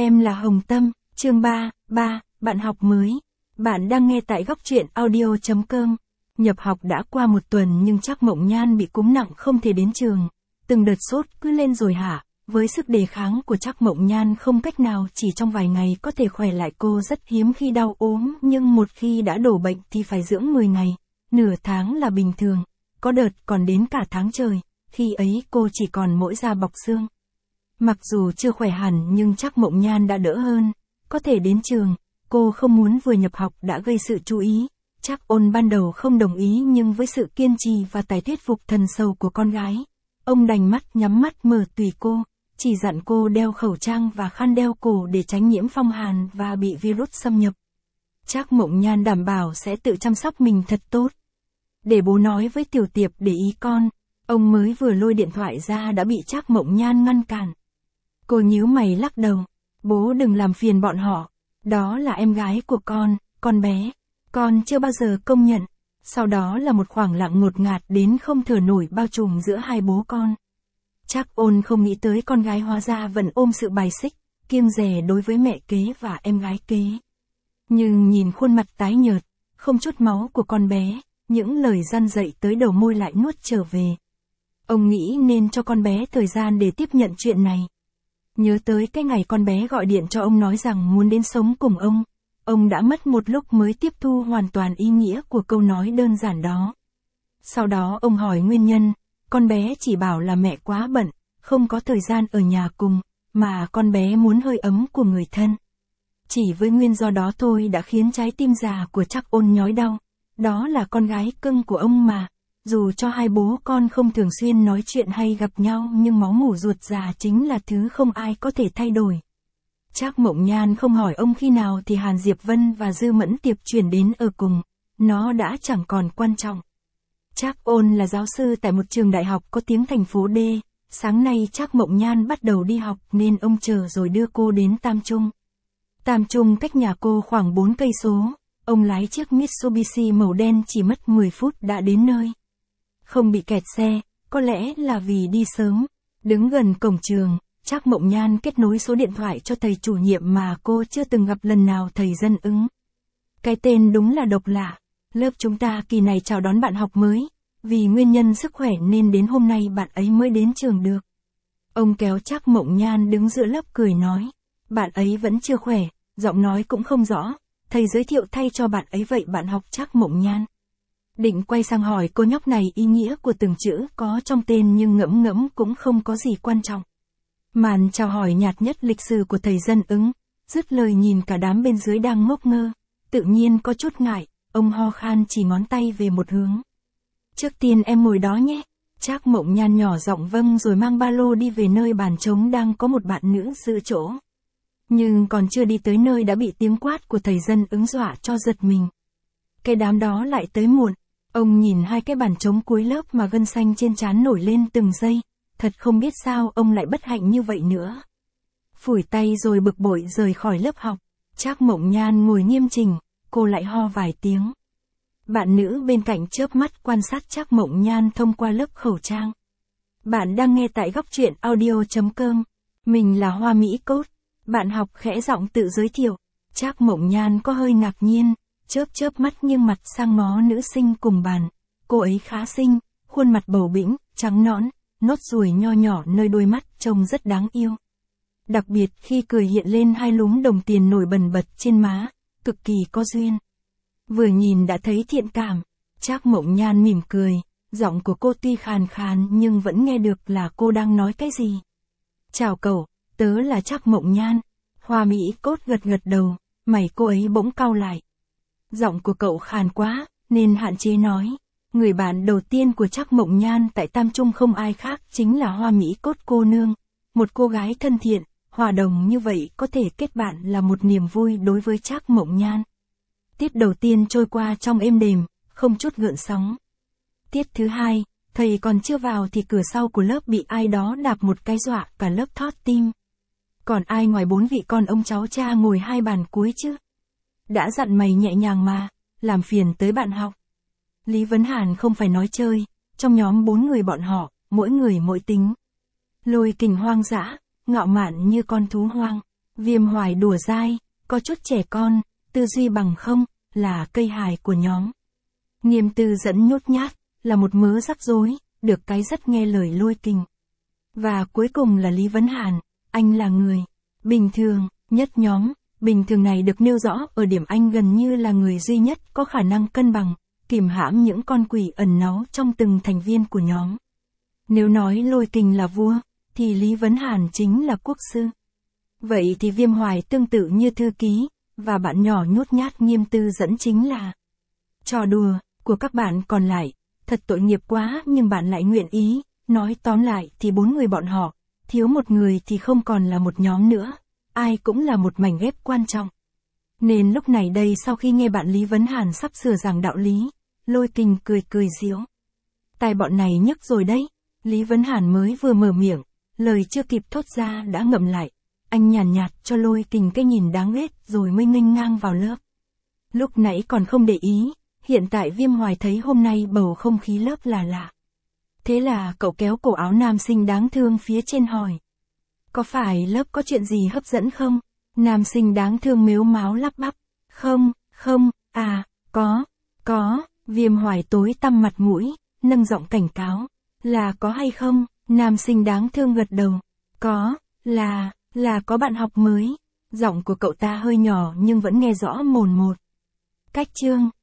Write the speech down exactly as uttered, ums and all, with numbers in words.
Em là Hồng Tâm, chương ba, ba, bạn học mới. Bạn đang nghe tại góc truyện audio chấm com. Nhập học đã qua một tuần nhưng Trác Mộng Nhan bị cúm nặng không thể đến trường. Từng đợt sốt cứ lên rồi hả? Với sức đề kháng của Trác Mộng Nhan không cách nào chỉ trong vài ngày có thể khỏe lại, cô rất hiếm khi đau ốm, nhưng một khi đã đổ bệnh thì phải dưỡng mười ngày, nửa tháng là bình thường. Có đợt còn đến cả tháng trời, khi ấy cô chỉ còn mỗi da bọc xương. Mặc dù chưa khỏe hẳn nhưng Trác Mộng Nhan đã đỡ hơn, có thể đến trường. Cô không muốn vừa nhập học đã gây sự chú ý. Trác Ôn ban đầu không đồng ý, nhưng với sự kiên trì và tài thuyết phục thần sầu của con gái, ông đành mắt nhắm mắt mở tùy cô, chỉ dặn cô đeo khẩu trang và khăn đeo cổ để tránh nhiễm phong hàn và bị virus xâm nhập. Trác Mộng Nhan đảm bảo sẽ tự chăm sóc mình thật tốt. Để bố nói với Tiểu Tiệp để ý con, ông mới vừa lôi điện thoại ra đã bị Trác Mộng Nhan ngăn cản. Cô nhíu mày lắc đầu, bố đừng làm phiền bọn họ, đó là em gái của con, con bé, con chưa bao giờ công nhận. Sau đó là một khoảng lặng ngột ngạt đến không thở nổi bao trùm giữa hai bố con. Trác Ôn không nghĩ tới con gái hóa ra vẫn ôm sự bài xích, kiêng dè đối với mẹ kế và em gái kế. Nhưng nhìn khuôn mặt tái nhợt, không chút máu của con bé, những lời răn dạy tới đầu môi lại nuốt trở về. Ông nghĩ nên cho con bé thời gian để tiếp nhận chuyện này. Nhớ tới cái ngày con bé gọi điện cho ông nói rằng muốn đến sống cùng ông, ông đã mất một lúc mới tiếp thu hoàn toàn ý nghĩa của câu nói đơn giản đó. Sau đó ông hỏi nguyên nhân, con bé chỉ bảo là mẹ quá bận, không có thời gian ở nhà cùng, mà con bé muốn hơi ấm của người thân. Chỉ với nguyên do đó thôi đã khiến trái tim già của Trác Ôn nhói đau. Đó là con gái cưng của ông mà. Dù cho hai bố con không thường xuyên nói chuyện hay gặp nhau, nhưng máu mủ ruột già chính là thứ không ai có thể thay đổi. Trác Mộng Nhan không hỏi ông khi nào thì Hàn Diệp Vân và Dư Mẫn Tiệp chuyển đến ở cùng, nó đã chẳng còn quan trọng. Trác Ôn là giáo sư tại một trường đại học có tiếng thành phố D, sáng nay Trác Mộng Nhan bắt đầu đi học nên ông chờ rồi đưa cô đến Tam Trung. Tam Trung cách nhà cô khoảng bốn cây số, ông lái chiếc Mitsubishi màu đen chỉ mất mười phút đã đến nơi. Không bị kẹt xe, có lẽ là vì đi sớm. Đứng gần cổng trường, Trác Mộng Nhan kết nối số điện thoại cho thầy chủ nhiệm mà cô chưa từng gặp lần nào, thầy Dân Ứng. Cái tên đúng là độc lạ. Lớp chúng ta kỳ này chào đón bạn học mới, vì nguyên nhân sức khỏe nên đến hôm nay bạn ấy mới đến trường được. Ông kéo Trác Mộng Nhan đứng giữa lớp cười nói, bạn ấy vẫn chưa khỏe, giọng nói cũng không rõ, thầy giới thiệu thay cho bạn ấy vậy bạn học. Trác Mộng Nhan định quay sang hỏi cô nhóc này ý nghĩa của từng chữ có trong tên, nhưng ngẫm ngẫm cũng không có gì quan trọng. Màn chào hỏi nhạt nhất lịch sử của thầy Dân Ứng, dứt lời nhìn cả đám bên dưới đang ngốc ngơ, tự nhiên có chút ngại, ông ho khan chỉ ngón tay về một hướng. Trước tiên em ngồi đó nhé. Trác Mộng Nhan nhỏ giọng vâng rồi mang ba lô đi về nơi bàn trống đang có một bạn nữ giữ chỗ. Nhưng còn chưa đi tới nơi đã bị tiếng quát của thầy Dân Ứng dọa cho giật mình. Cái đám đó lại tới muộn. Ông nhìn hai cái bàn trống cuối lớp mà gân xanh trên trán nổi lên từng giây, thật không biết sao ông lại bất hạnh như vậy nữa. Phủi tay rồi bực bội rời khỏi lớp học. Trác Mộng Nhan ngồi nghiêm chỉnh, cô lại ho vài tiếng. Bạn nữ bên cạnh chớp mắt quan sát Trác Mộng Nhan thông qua lớp khẩu trang. Bạn đang nghe tại góc truyện audio chấm com. Mình là Hoa Mỹ Cốt. Bạn học khẽ giọng tự giới thiệu. Trác Mộng Nhan có hơi ngạc nhiên, chớp chớp mắt nghiêng mặt sang ngó nữ sinh cùng bàn. Cô ấy khá xinh, khuôn mặt bầu bĩnh, trắng nõn, nốt ruồi nho nhỏ nơi đôi mắt trông rất đáng yêu. Đặc biệt khi cười hiện lên hai lúm đồng tiền nổi bần bật trên má, cực kỳ có duyên. Vừa nhìn đã thấy thiện cảm. Trác Mộng Nhan mỉm cười, giọng của cô tuy khàn khàn nhưng vẫn nghe được là cô đang nói cái gì. Chào cậu, tớ là Trác Mộng Nhan. Hoa Mỹ Cốt gật gật đầu, mày cô ấy bỗng cau lại. Giọng của cậu khàn quá, nên hạn chế nói. Người bạn đầu tiên của Trác Mộng Nhan tại Tam Trung không ai khác chính là Hoa Mỹ Cốt cô nương. Một cô gái thân thiện, hòa đồng như vậy có thể kết bạn là một niềm vui đối với Trác Mộng Nhan. Tiết đầu tiên trôi qua trong êm đềm, không chút gợn sóng. Tiết thứ hai, thầy còn chưa vào thì cửa sau của lớp bị ai đó đạp một cái dọa cả lớp thót tim. Còn ai ngoài bốn vị con ông cháu cha ngồi hai bàn cuối chứ? Đã dặn mày nhẹ nhàng mà, làm phiền tới bạn học. Lý Vấn Hàn không phải nói chơi, trong nhóm bốn người bọn họ, mỗi người mỗi tính. Lôi Kình hoang dã, ngạo mạn như con thú hoang. Viêm Hoài đùa dai, có chút trẻ con, tư duy bằng không, là cây hài của nhóm. Nghiêm Tư Dẫn nhút nhát, là một mớ rắc rối, được cái rất nghe lời Lôi Kình. Và cuối cùng là Lý Vấn Hàn, anh là người bình thường nhất nhóm. Bình thường này được nêu rõ ở điểm anh gần như là người duy nhất có khả năng cân bằng, kìm hãm những con quỷ ẩn náu trong từng thành viên của nhóm. Nếu nói Lôi Kình là vua, thì Lý Vấn Hàn chính là quốc sư. Vậy thì Viêm Hoài tương tự như thư ký, và bạn nhỏ nhút nhát Nghiêm Tư Dẫn chính là trò đùa của các bạn còn lại. Thật tội nghiệp quá nhưng bạn lại nguyện ý. Nói tóm lại thì bốn người bọn họ, thiếu một người thì không còn là một nhóm nữa. Ai cũng là một mảnh ghép quan trọng. Nên lúc này đây sau khi nghe bạn Lý Vấn Hàn sắp sửa giảng đạo lý, Lôi Kình cười cười giễu. Tai bọn này nhức rồi đấy. Lý Vấn Hàn mới vừa mở miệng, lời chưa kịp thốt ra đã ngậm lại. Anh nhàn nhạt, nhạt cho Lôi Kình cái nhìn đáng ghét rồi mới nghênh ngang vào lớp. Lúc nãy còn không để ý, hiện tại Viêm Hoài thấy hôm nay bầu không khí lớp là lạ. Thế là cậu kéo cổ áo nam sinh đáng thương phía trên hỏi. Có phải lớp có chuyện gì hấp dẫn không? Nam sinh đáng thương mếu máo lắp bắp. Không, không, à, có, có, Viêm Hoài tối tăm mặt mũi, nâng giọng cảnh cáo. Là có hay không? Nam sinh đáng thương gật đầu. Có, là, là có bạn học mới. Giọng của cậu ta hơi nhỏ nhưng vẫn nghe rõ mồn một. Cách chương.